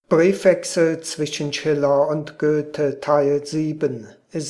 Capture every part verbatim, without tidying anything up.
Briefwechsel zwischen Schiller und Goethe Teil sieben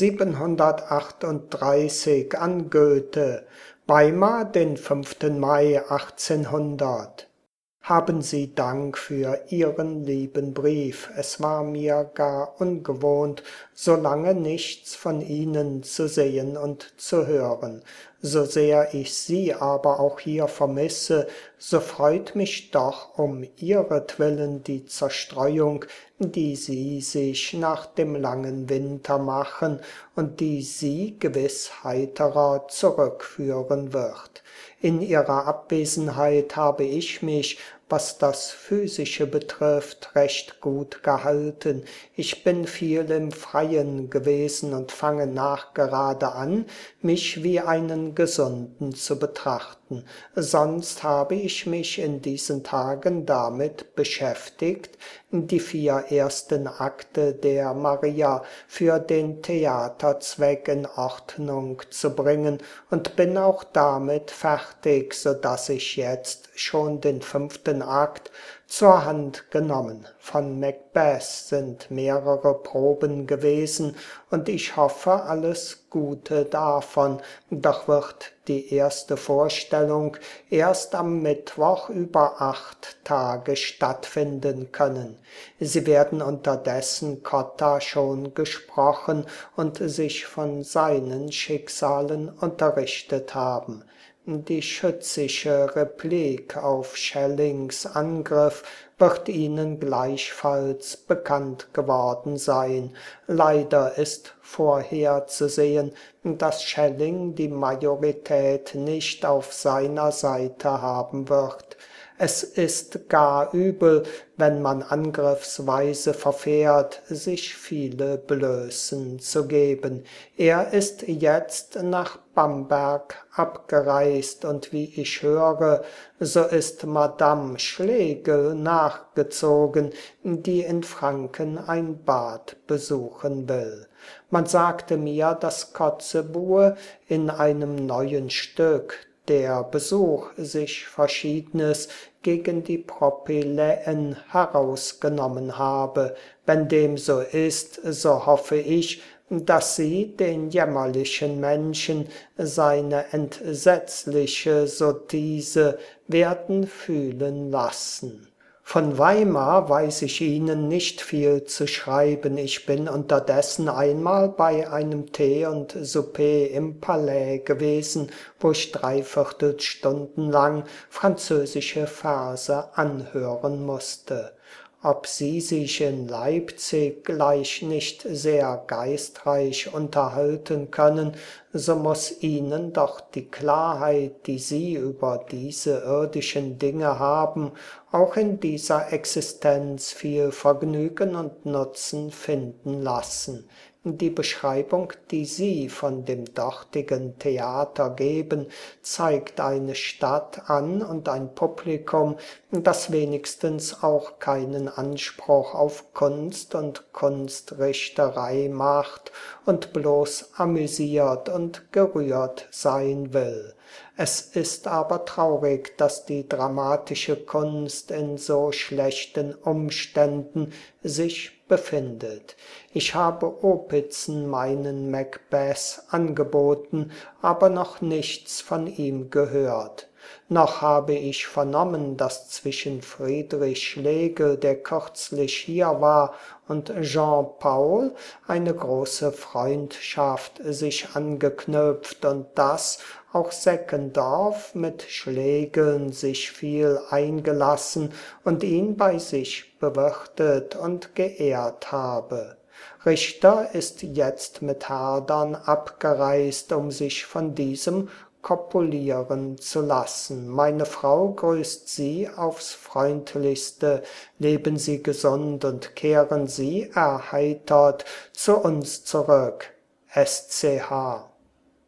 siebenhundertachtunddreißig an Goethe, Weimar, den fünften Mai achtzehnhundert. Haben Sie Dank für Ihren lieben Brief. Es war mir gar ungewohnt, so lange nichts von Ihnen zu sehen und zu hören. So sehr ich Sie aber auch hier vermisse, so freut mich doch um Ihretwillen die Zerstreuung, die Sie sich nach dem langen Winter machen und die Sie gewiss heiterer zurückführen wird. In Ihrer Abwesenheit habe ich mich, was das Physische betrifft, recht gut gehalten. Ich bin viel im Freien gewesen und fange nachgerade an, mich wie einen Gesunden zu betrachten. Sonst habe ich mich in diesen Tagen damit beschäftigt, die vier ersten Akte der Maria für den Theaterzweck in Ordnung zu bringen und bin auch damit fertig, so dass ich jetzt schon den fünften Akt zur Hand genommen. Von Macbeth sind mehrere Proben gewesen und ich hoffe alles Gute davon, doch wird die erste Vorstellung erst am Mittwoch über acht Tage stattfinden können. Sie werden unterdessen Cotta schon gesprochen und sich von seinen Schicksalen unterrichtet haben. Die schützische Replik auf Schellings Angriff wird Ihnen gleichfalls bekannt geworden sein. Leider ist vorherzusehen, dass Schelling die Majorität nicht auf seiner Seite haben wird. Es ist gar übel, wenn man angriffsweise verfährt, sich viele Blößen zu geben. Er ist jetzt nach Bamberg abgereist und wie ich höre, so ist Madame Schlegel nachgezogen, die in Franken ein Bad besuchen will. Man sagte mir, dass Kotzebue in einem neuen Stück der Besuch sich Verschiedenes gegen die Propyläen herausgenommen habe. Wenn dem so ist, so hoffe ich, dass sie den jämmerlichen Menschen seine entsetzliche Sottise werden fühlen lassen. Von Weimar weiß ich Ihnen nicht viel zu schreiben. Ich bin unterdessen einmal bei einem Tee und Souper im Palais gewesen, wo ich dreiviertel Stunden lang französische Verse anhören musste. Ob Sie sich in Leipzig gleich nicht sehr geistreich unterhalten können, so muss Ihnen doch die Klarheit, die Sie über diese irdischen Dinge haben, auch in dieser Existenz viel Vergnügen und Nutzen finden lassen. Die Beschreibung, die Sie von dem dortigen Theater geben, zeigt eine Stadt an und ein Publikum, das wenigstens auch keinen Anspruch auf Kunst und Kunstrichterei macht und bloß amüsiert und gerührt sein will. Es ist aber traurig, dass die dramatische Kunst in so schlechten Umständen sich befindet. Ich habe Opitzen meinen Macbeth angeboten, aber noch nichts von ihm gehört. Noch habe ich vernommen, dass zwischen Friedrich Schlegel, der kürzlich hier war, und Jean-Paul eine große Freundschaft sich angeknüpft und dass auch Seckendorf mit Schlegeln sich viel eingelassen und ihn bei sich bewirtet und geehrt habe. Richter ist jetzt mit Herdern abgereist, um sich von diesem kopulieren zu lassen. Meine Frau grüßt Sie aufs Freundlichste. Leben Sie gesund und kehren Sie erheitert zu uns zurück. S C H